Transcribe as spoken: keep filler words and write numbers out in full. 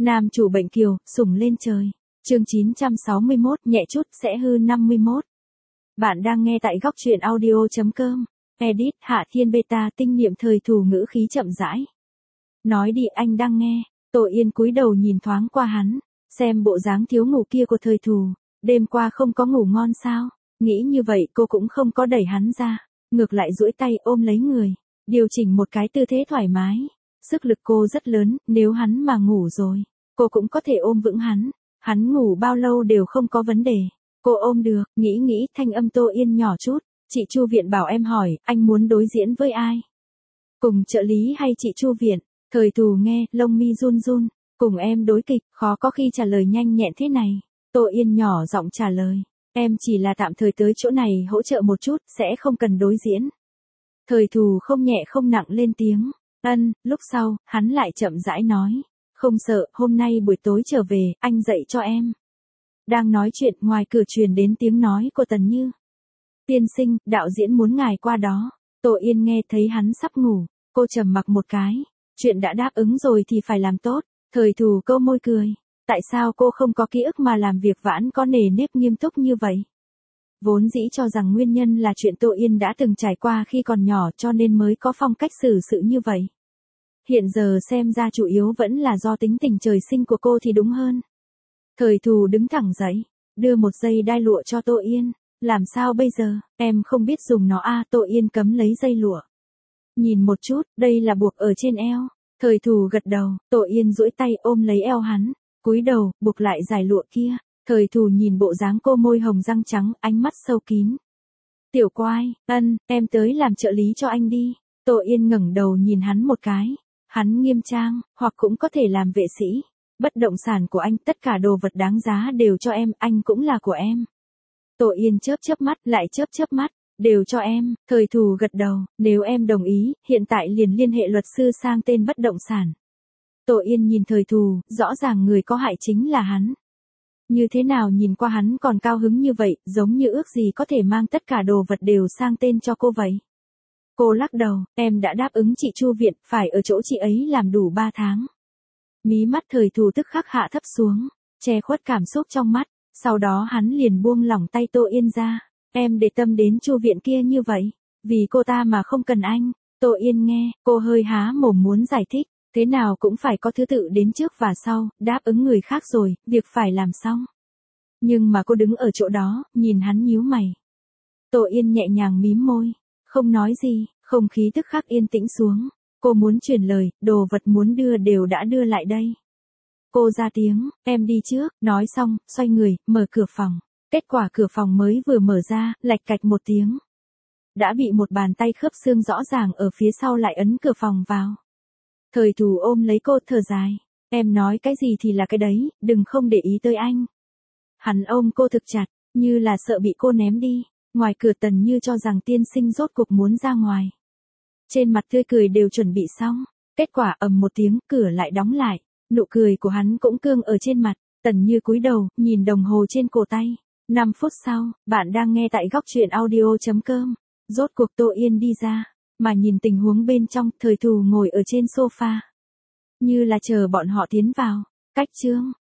Nam chủ bệnh kiều, sủng lên trời. Chương chín trăm sáu mươi mốt, nhẹ chút sẽ hư năm mươi mốt. Bạn đang nghe tại góc truyện audio chấm com. Edit Hạ Thiên Beta tinh niệm thời thù ngữ khí chậm rãi. Nói đi, anh đang nghe. Tô Yên cúi đầu nhìn thoáng qua hắn, xem bộ dáng thiếu ngủ kia của thời thù. Đêm qua không có ngủ ngon sao? Nghĩ như vậy cô cũng không có đẩy hắn ra, ngược lại duỗi tay ôm lấy người, điều chỉnh một cái tư thế thoải mái. Sức lực cô rất lớn, nếu hắn mà ngủ rồi, cô cũng có thể ôm vững hắn. Hắn ngủ bao lâu đều không có vấn đề. Cô ôm được, nghĩ nghĩ thanh âm Tô Yên nhỏ chút. Chị Chu Viện bảo em hỏi, anh muốn đối diễn với ai? Cùng trợ lý hay chị Chu Viện? Thời thù nghe, lông mi run run. Cùng em đối kịch, khó có khi trả lời nhanh nhẹn thế này. Tô Yên nhỏ giọng trả lời. Em chỉ là tạm thời tới chỗ này hỗ trợ một chút, sẽ không cần đối diễn. Thời thù không nhẹ không nặng lên tiếng. Ân, lúc sau, hắn lại chậm rãi nói. Không sợ, hôm nay buổi tối trở về, anh dạy cho em. Đang nói chuyện, ngoài cửa truyền đến tiếng nói của Tần Như. Tiên sinh, đạo diễn muốn ngài qua đó. Tô Yên nghe thấy hắn sắp ngủ, cô trầm mặc một cái. Chuyện đã đáp ứng rồi thì phải làm tốt. Thời thù câu môi cười. Tại sao cô không có ký ức mà làm việc vãn có nề nếp nghiêm túc như vậy? Vốn dĩ cho rằng nguyên nhân là chuyện Tô Yên đã từng trải qua khi còn nhỏ cho nên mới có phong cách xử sự như vậy. Hiện giờ xem ra chủ yếu vẫn là do tính tình trời sinh của cô thì đúng hơn. Thời thù đứng thẳng dậy, đưa một dây đai lụa cho Tô Yên. Làm sao bây giờ, em không biết dùng nó à? Tô Yên cấm lấy dây lụa. Nhìn một chút, đây là buộc ở trên eo. Thời thù gật đầu, Tô Yên duỗi tay ôm lấy eo hắn, cúi đầu, buộc lại dải lụa kia. Thời thù nhìn bộ dáng cô môi hồng răng trắng, ánh mắt sâu kín. Tiểu Quai, ân, em tới làm trợ lý cho anh đi. Tô Yên ngẩng đầu nhìn hắn một cái. Hắn nghiêm trang, hoặc cũng có thể làm vệ sĩ. Bất động sản của anh, tất cả đồ vật đáng giá đều cho em, anh cũng là của em. Tô Yên chớp chớp mắt, lại chớp chớp mắt, đều cho em. Thời thù gật đầu, nếu em đồng ý, hiện tại liền liên hệ luật sư sang tên bất động sản. Tô Yên nhìn thời thù, rõ ràng người có hại chính là hắn. Như thế nào nhìn qua hắn còn cao hứng như vậy, giống như ước gì có thể mang tất cả đồ vật đều sang tên cho cô vậy. Cô lắc đầu, em đã đáp ứng chị Chu Viện, phải ở chỗ chị ấy làm đủ ba tháng. Mí mắt thời thù tức khắc hạ thấp xuống, che khuất cảm xúc trong mắt, sau đó hắn liền buông lỏng tay Tô Yên ra. Em để tâm đến Chu Viện kia như vậy, vì cô ta mà không cần anh. Tô Yên nghe, cô hơi há mồm muốn giải thích, thế nào cũng phải có thứ tự đến trước và sau, đáp ứng người khác rồi, việc phải làm xong. Nhưng mà cô đứng ở chỗ đó, nhìn hắn nhíu mày. Tô Yên nhẹ nhàng mím môi, không nói gì, không khí tức khắc yên tĩnh xuống. Cô muốn truyền lời, đồ vật muốn đưa đều đã đưa lại đây. Cô ra tiếng, em đi trước, nói xong, xoay người, mở cửa phòng. Kết quả cửa phòng mới vừa mở ra, lạch cạch một tiếng. Đã bị một bàn tay khớp xương rõ ràng ở phía sau lại ấn cửa phòng vào. Thời thù ôm lấy cô thở dài. Em nói cái gì thì là cái đấy, đừng không để ý tới anh. Hắn ôm cô thực chặt, như là sợ bị cô ném đi. Ngoài cửa Tần Như cho rằng tiên sinh rốt cuộc muốn ra ngoài. Trên mặt tươi cười đều chuẩn bị xong. Kết quả ầm một tiếng, cửa lại đóng lại. Nụ cười của hắn cũng cương ở trên mặt. Tần Như cúi đầu, nhìn đồng hồ trên cổ tay. năm phút sau, bạn đang nghe tại góc truyện audio chấm com. Rốt cuộc Tô Yên đi ra. Mà nhìn tình huống bên trong, thời thù ngồi ở trên sofa. Như là chờ bọn họ tiến vào. Cách chương.